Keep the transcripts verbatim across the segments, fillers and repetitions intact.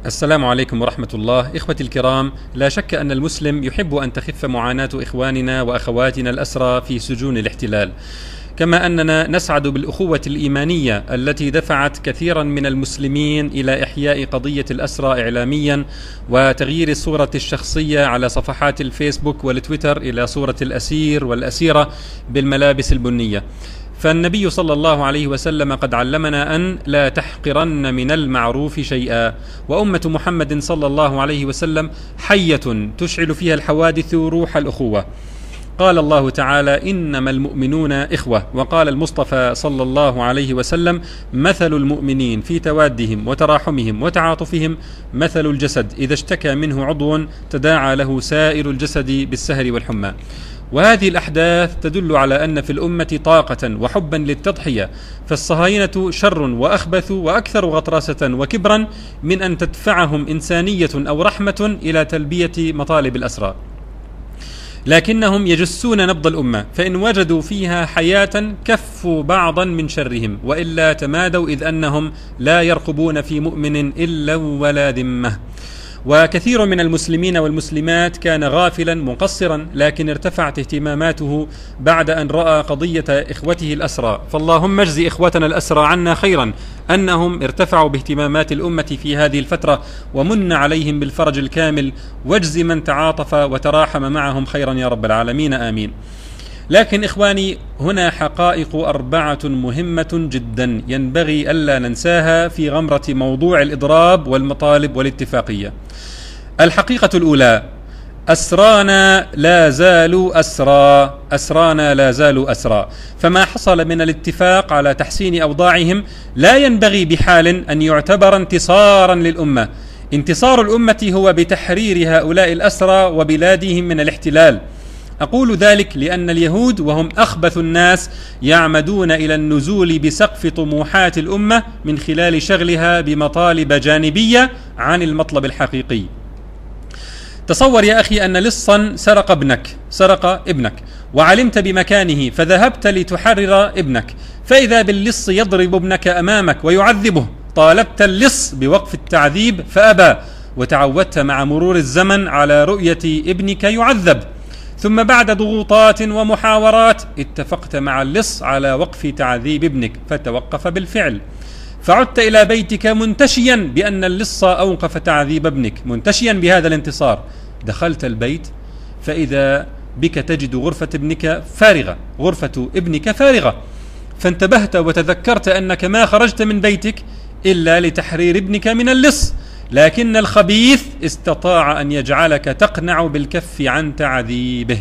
السلام عليكم ورحمة الله. إخوتي الكرام، لا شك أن المسلم يحب أن تخف معاناة إخواننا وأخواتنا الأسرى في سجون الاحتلال، كما أننا نسعد بالأخوة الإيمانية التي دفعت كثيرا من المسلمين إلى إحياء قضية الأسرى إعلاميا وتغيير الصورة الشخصية على صفحات الفيسبوك والتويتر إلى صورة الأسير والأسيرة بالملابس البنية. فالنبي صلى الله عليه وسلم قد علمنا أن لا تحقرن من المعروف شيئا، وأمة محمد صلى الله عليه وسلم حية تشعل فيها الحوادث روح الأخوة. قال الله تعالى: إنما المؤمنون إخوة. وقال المصطفى صلى الله عليه وسلم: مثل المؤمنين في توادهم وتراحمهم وتعاطفهم مثل الجسد إذا اشتكى منه عضو تداعى له سائر الجسد بالسهر والحمى. وهذه الأحداث تدل على أن في الأمة طاقة وحبا للتضحية، فالصهاينة شر وأخبث وأكثر غطرسة وكبرا من أن تدفعهم إنسانية أو رحمة إلى تلبية مطالب الأسرى، لكنهم يجسون نبض الأمة، فإن وجدوا فيها حياة كفوا بعضا من شرهم، وإلا تمادوا، إذ أنهم لا يرقبون في مؤمن إلا ولا ذمة. وكثير من المسلمين والمسلمات كان غافلا مقصرا، لكن ارتفعت اهتماماته بعد أن رأى قضية إخوته الأسرى. فاللهم اجزي إخوتنا الأسرى عنا خيرا أنهم ارتفعوا باهتمامات الأمة في هذه الفترة، ومن عليهم بالفرج الكامل، واجزي من تعاطف وتراحم معهم خيرا يا رب العالمين، آمين. لكن إخواني، هنا حقائق أربعة مهمة جدا ينبغي ألا ننساها في غمرة موضوع الإضراب والمطالب والاتفاقية. الحقيقة الأولى: أسرانا لا زالوا أسرى، أسرانا لا زالوا أسرى، فما حصل من الاتفاق على تحسين أوضاعهم لا ينبغي بحال أن يعتبر انتصارا للأمة. انتصار الأمة هو بتحرير هؤلاء الأسرى وبلادهم من الاحتلال. أقول ذلك لأن اليهود وهم أخبث الناس يعمدون إلى النزول بسقف طموحات الأمة من خلال شغلها بمطالب جانبية عن المطلب الحقيقي. تصور يا أخي أن لصا سرق ابنك سرق ابنك وعلمت بمكانه، فذهبت لتحرر ابنك، فإذا باللص يضرب ابنك أمامك ويعذبه. طالبت اللص بوقف التعذيب فأبى، وتعودت مع مرور الزمن على رؤية ابنك يعذب، ثم بعد ضغوطات ومحاورات اتفقت مع اللص على وقف تعذيب ابنك، فتوقف بالفعل، فعدت إلى بيتك منتشيا بأن اللص أوقف تعذيب ابنك، منتشيا بهذا الانتصار. دخلت البيت فإذا بك تجد غرفة ابنك فارغة، غرفة ابنك فارغة، فانتبهت وتذكرت أنك ما خرجت من بيتك إلا لتحرير ابنك من اللص، لكن الخبيث استطاع أن يجعلك تقنع بالكف عن تعذيبه.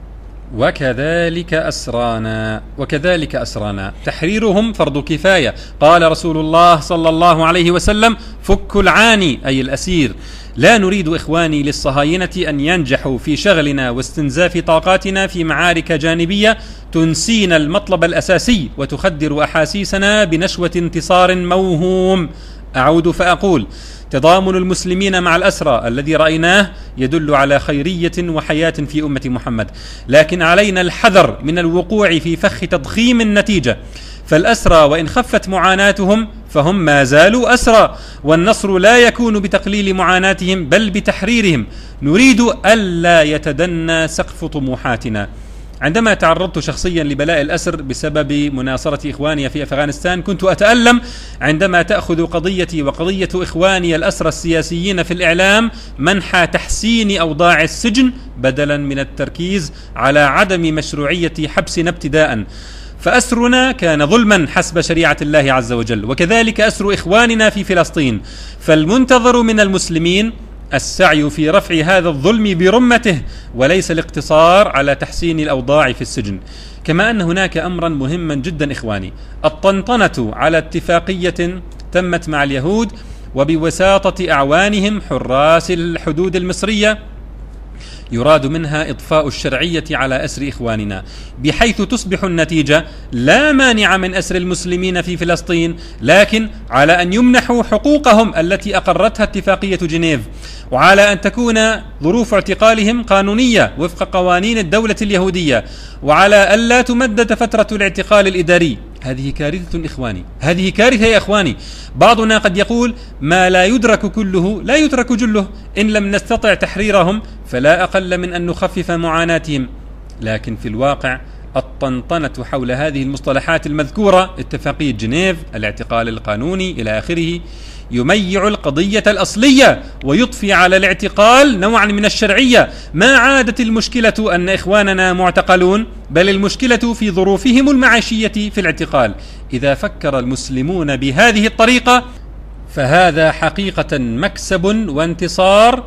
وكذلك أسرانا وكذلك أسرانا تحريرهم فرض كفاية. قال رسول الله صلى الله عليه وسلم: فك العاني، أي الأسير. لا نريد إخواني للصهاينة أن ينجحوا في شغلنا واستنزاف طاقاتنا في معارك جانبية تنسينا المطلب الأساسي وتخدر أحاسيسنا بنشوة انتصار موهوم. أعود فأقول: تضامن المسلمين مع الأسرى الذي رأيناه يدل على خيرية وحياة في أمة محمد، لكن علينا الحذر من الوقوع في فخ تضخيم النتيجة. فالأسرى وإن خفت معاناتهم فهم ما زالوا أسرى، والنصر لا يكون بتقليل معاناتهم بل بتحريرهم. نريد ألا يتدنى سقف طموحاتنا. عندما تعرضت شخصيا لبلاء الأسر بسبب مناصرة إخواني في أفغانستان، كنت أتألم عندما تأخذ قضيتي وقضية إخواني الأسرى السياسيين في الإعلام منحى تحسين أوضاع السجن بدلا من التركيز على عدم مشروعية حبسنا ابتداء. فأسرنا كان ظلما حسب شريعة الله عز وجل، وكذلك أسر إخواننا في فلسطين. فالمنتظر من المسلمين السعي في رفع هذا الظلم برمته، وليس الاقتصار على تحسين الأوضاع في السجن. كما أن هناك أمرا مهما جدا إخواني: الطنطنة على اتفاقية تمت مع اليهود وبوساطة أعوانهم حراس الحدود المصرية، يراد منها إضفاء الشرعية على أسر إخواننا، بحيث تصبح النتيجة لا مانع من أسر المسلمين في فلسطين، لكن على أن يمنحوا حقوقهم التي أقرتها اتفاقية جنيف، وعلى أن تكون ظروف اعتقالهم قانونية وفق قوانين الدولة اليهودية، وعلى ألا تمدد فترة الاعتقال الإداري. هذه كارثة إخواني، هذه كارثة يا إخواني. بعضنا قد يقول ما لا يدرك كله لا يترك جله، إن لم نستطع تحريرهم فلا أقل من أن نخفف معاناتهم. لكن في الواقع الطنطنة حول هذه المصطلحات المذكورة، اتفاقية جنيف، الاعتقال القانوني إلى آخره، يميع القضية الأصلية ويضفي على الاعتقال نوعا من الشرعية. ما عادت المشكلة أن إخواننا معتقلون، بل المشكلة في ظروفهم المعيشية في الاعتقال. إذا فكر المسلمون بهذه الطريقة فهذا حقيقة مكسب وانتصار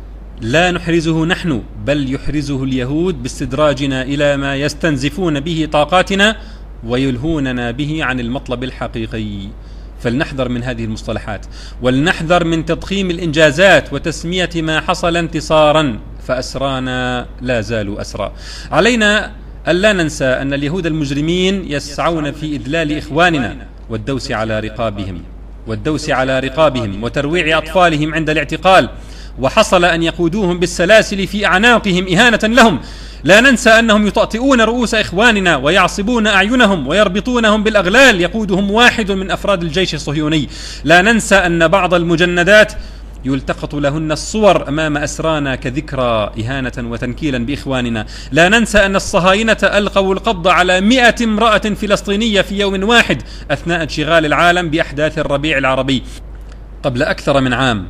لا نحرزه نحن، بل يحرزه اليهود باستدراجنا إلى ما يستنزفون به طاقاتنا ويلهوننا به عن المطلب الحقيقي. فلنحذر من هذه المصطلحات، ولنحذر من تضخيم الإنجازات وتسمية ما حصل انتصارا، فأسرانا لا زالوا أسرى. علينا ألا ننسى أن اليهود المجرمين يسعون في إذلال إخواننا والدوس على رقابهم والدوس على رقابهم وترويع أطفالهم عند الاعتقال، وحصل أن يقودوهم بالسلاسل في أعناقهم إهانة لهم. لا ننسى أنهم يطأطئون رؤوس إخواننا ويعصبون أعينهم ويربطونهم بالأغلال يقودهم واحد من أفراد الجيش الصهيوني. لا ننسى أن بعض المجندات يلتقط لهن الصور أمام أسرانا كذكرى إهانة وتنكيلا بإخواننا. لا ننسى أن الصهاينة ألقوا القبض على مئة امرأة فلسطينية في يوم واحد أثناء انشغال العالم بأحداث الربيع العربي قبل أكثر من عام.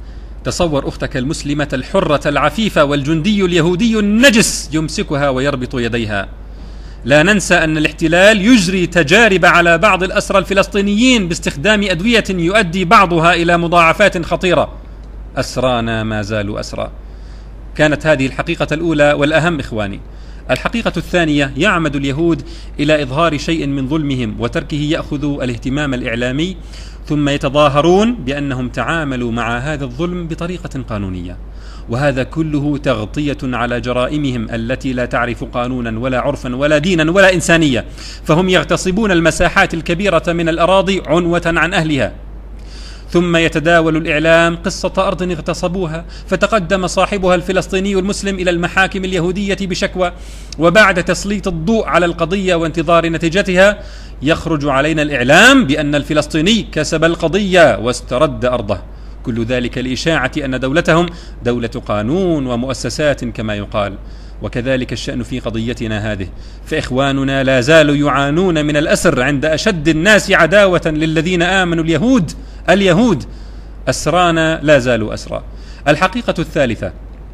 تصور أختك المسلمة الحرة العفيفة والجندي اليهودي النجس يمسكها ويربط يديها. لا ننسى أن الاحتلال يجري تجارب على بعض الأسرى الفلسطينيين باستخدام أدوية يؤدي بعضها إلى مضاعفات خطيرة. أسرانا ما زالوا أسرى. كانت هذه الحقيقة الأولى والأهم إخواني. الحقيقة الثانية، يعمد اليهود إلى إظهار شيء من ظلمهم وتركه يأخذ الاهتمام الإعلامي، ثم يتظاهرون بأنهم تعاملوا مع هذا الظلم بطريقة قانونية، وهذا كله تغطية على جرائمهم التي لا تعرف قانونا ولا عرفا ولا دينا ولا إنسانية. فهم يغتصبون المساحات الكبيرة من الأراضي عنوة عن أهلها، ثم يتداول الإعلام قصة أرض اغتصبوها فتقدم صاحبها الفلسطيني المسلم إلى المحاكم اليهودية بشكوى، وبعد تسليط الضوء على القضية وانتظار نتيجتها يخرج علينا الإعلام بأن الفلسطيني كسب القضية واسترد أرضه. كل ذلك لإشاعة أن دولتهم دولة قانون ومؤسسات كما يقال. وكذلك الشأن في قضيتنا هذه، فإخواننا لا زالوا يعانون من الأسر عند أشد الناس عداوة للذين آمنوا اليهود اليهود أسرانا لا زالوا أسرى. الحقيقة الثالثة،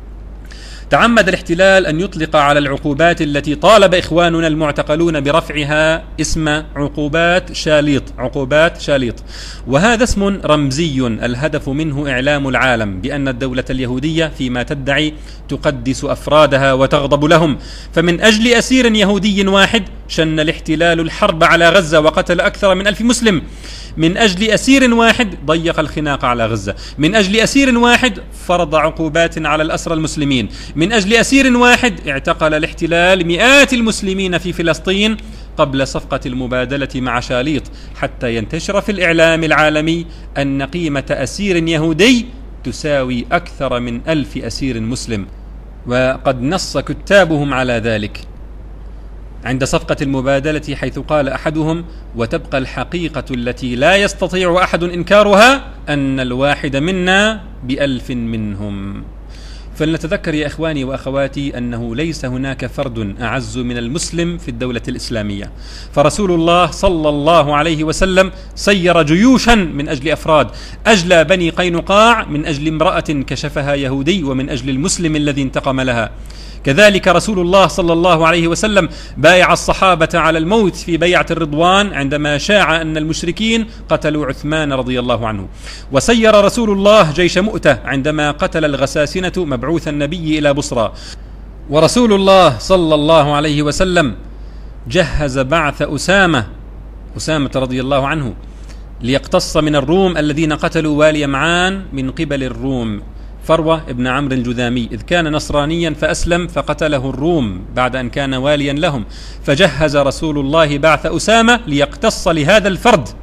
تعمد الاحتلال أن يطلق على العقوبات التي طالب إخواننا المعتقلون برفعها اسم عقوبات شاليط عقوبات شاليط وهذا اسم رمزي الهدف منه إعلام العالم بأن الدولة اليهودية فيما تدعي تقدس أفرادها وتغضب لهم. فمن أجل أسير يهودي واحد شن الاحتلال الحرب على غزة وقتل أكثر من ألف مسلم. من أجل أسير واحد ضيق الخناق على غزة. من أجل أسير واحد فرض عقوبات على الأسرى المسلمين. من أجل أسير واحد اعتقل الاحتلال مئات المسلمين في فلسطين قبل صفقة المبادلة مع شاليط، حتى ينتشر في الإعلام العالمي أن قيمة أسير يهودي تساوي أكثر من ألف أسير مسلم، وقد نص كتابهم على ذلك عند صفقة المبادلة، حيث قال أحدهم: وتبقى الحقيقة التي لا يستطيع أحد إنكارها أن الواحد منا بألف منهم. فلنتذكر يا إخواني وأخواتي أنه ليس هناك فرد أعز من المسلم في الدولة الإسلامية، فرسول الله صلى الله عليه وسلم سير جيوشا من أجل أفراد، أجلى بني قينقاع من أجل امرأة كشفها يهودي ومن أجل المسلم الذي انتقم لها. كذلك رسول الله صلى الله عليه وسلم بايع الصحابة على الموت في بيعة الرضوان عندما شاع أن المشركين قتلوا عثمان رضي الله عنه. وسير رسول الله جيش مؤتة عندما قتل الغساسنة مبعوث النبي إلى بصرى. ورسول الله صلى الله عليه وسلم جهز بعث أسامة أسامة رضي الله عنه ليقتص من الروم الذين قتلوا والي معان من قبل الروم، فروة ابن عمرو الجذامي، إذ كان نصرانيا فأسلم فقتله الروم بعد أن كان واليا لهم، فجهز رسول الله بعث أسامة ليقتص لهذا الفرد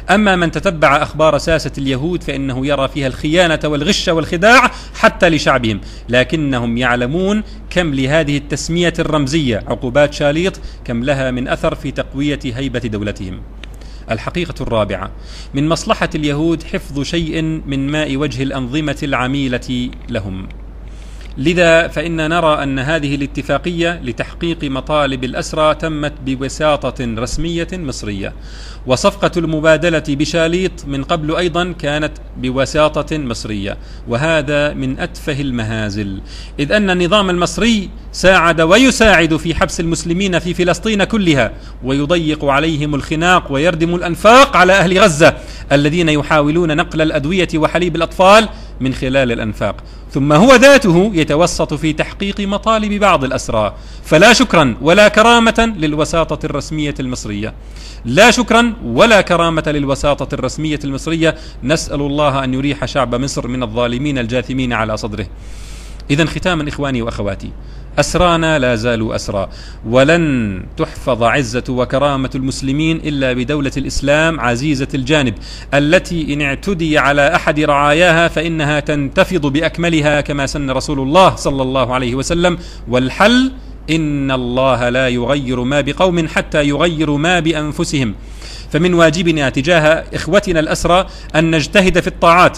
أما من تتبع أخبار ساسة اليهود فإنه يرى فيها الخيانة والغش والخداع حتى لشعبهم، لكنهم يعلمون كم لهذه التسمية الرمزية عقوبات شاليط كم لها من أثر في تقوية هيبة دولتهم. الحقيقة الرابعة: من مصلحة اليهود حفظ شيء من ماء وجه الأنظمة العميلة لهم، لذا فإن نرى أن هذه الاتفاقية لتحقيق مطالب الأسرى تمت بوساطة رسمية مصرية، وصفقة المبادلة بشاليط من قبل أيضا كانت بوساطة مصرية، وهذا من أتفه المهازل، إذ أن النظام المصري ساعد ويساعد في حبس المسلمين في فلسطين كلها، ويضيق عليهم الخناق ويردم الأنفاق على أهل غزة الذين يحاولون نقل الأدوية وحليب الأطفال من خلال الأنفاق، ثم هو ذاته يتوسط في تحقيق مطالب بعض الأسرى. فلا شكرا ولا كرامة للوساطة الرسمية المصرية، لا شكرا ولا كرامة للوساطة الرسمية المصرية. نسأل الله أن يريح شعب مصر من الظالمين الجاثمين على صدره. إذن ختاما إخواني وأخواتي، أسرانا لا زالوا أسرى، ولن تحفظ عزة وكرامة المسلمين إلا بدولة الإسلام عزيزة الجانب، التي إن اعتدي على أحد رعاياها فإنها تنتفض بأكملها كما سن رسول الله صلى الله عليه وسلم. والحل: إن الله لا يغير ما بقوم حتى يغيروا ما بأنفسهم. فمن واجبنا تجاه إخوتنا الأسرى أن نجتهد في الطاعات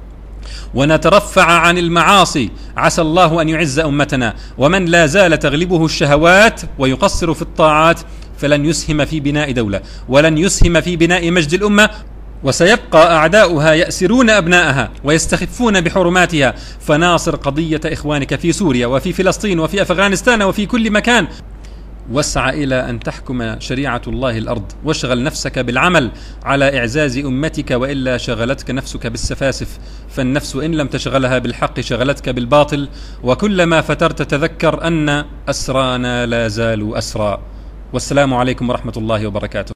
ونترفع عن المعاصي، عسى الله أن يعز أمتنا. ومن لا زال تغلبه الشهوات ويقصر في الطاعات فلن يسهم في بناء دولة، ولن يسهم في بناء مجد الأمة، وسيبقى أعداؤها يأسرون أبناءها ويستخفون بحرماتها. فناصر قضية إخوانك في سوريا وفي فلسطين وفي أفغانستان وفي كل مكان، واسعى إلى أن تحكم شريعة الله الأرض، واشغل نفسك بالعمل على إعزاز أمتك، وإلا شغلتك نفسك بالسفاسف، فالنفس إن لم تشغلها بالحق شغلتك بالباطل. وكلما فترت تذكر أن أسرانا لا زالوا أسرى. والسلام عليكم ورحمة الله وبركاته.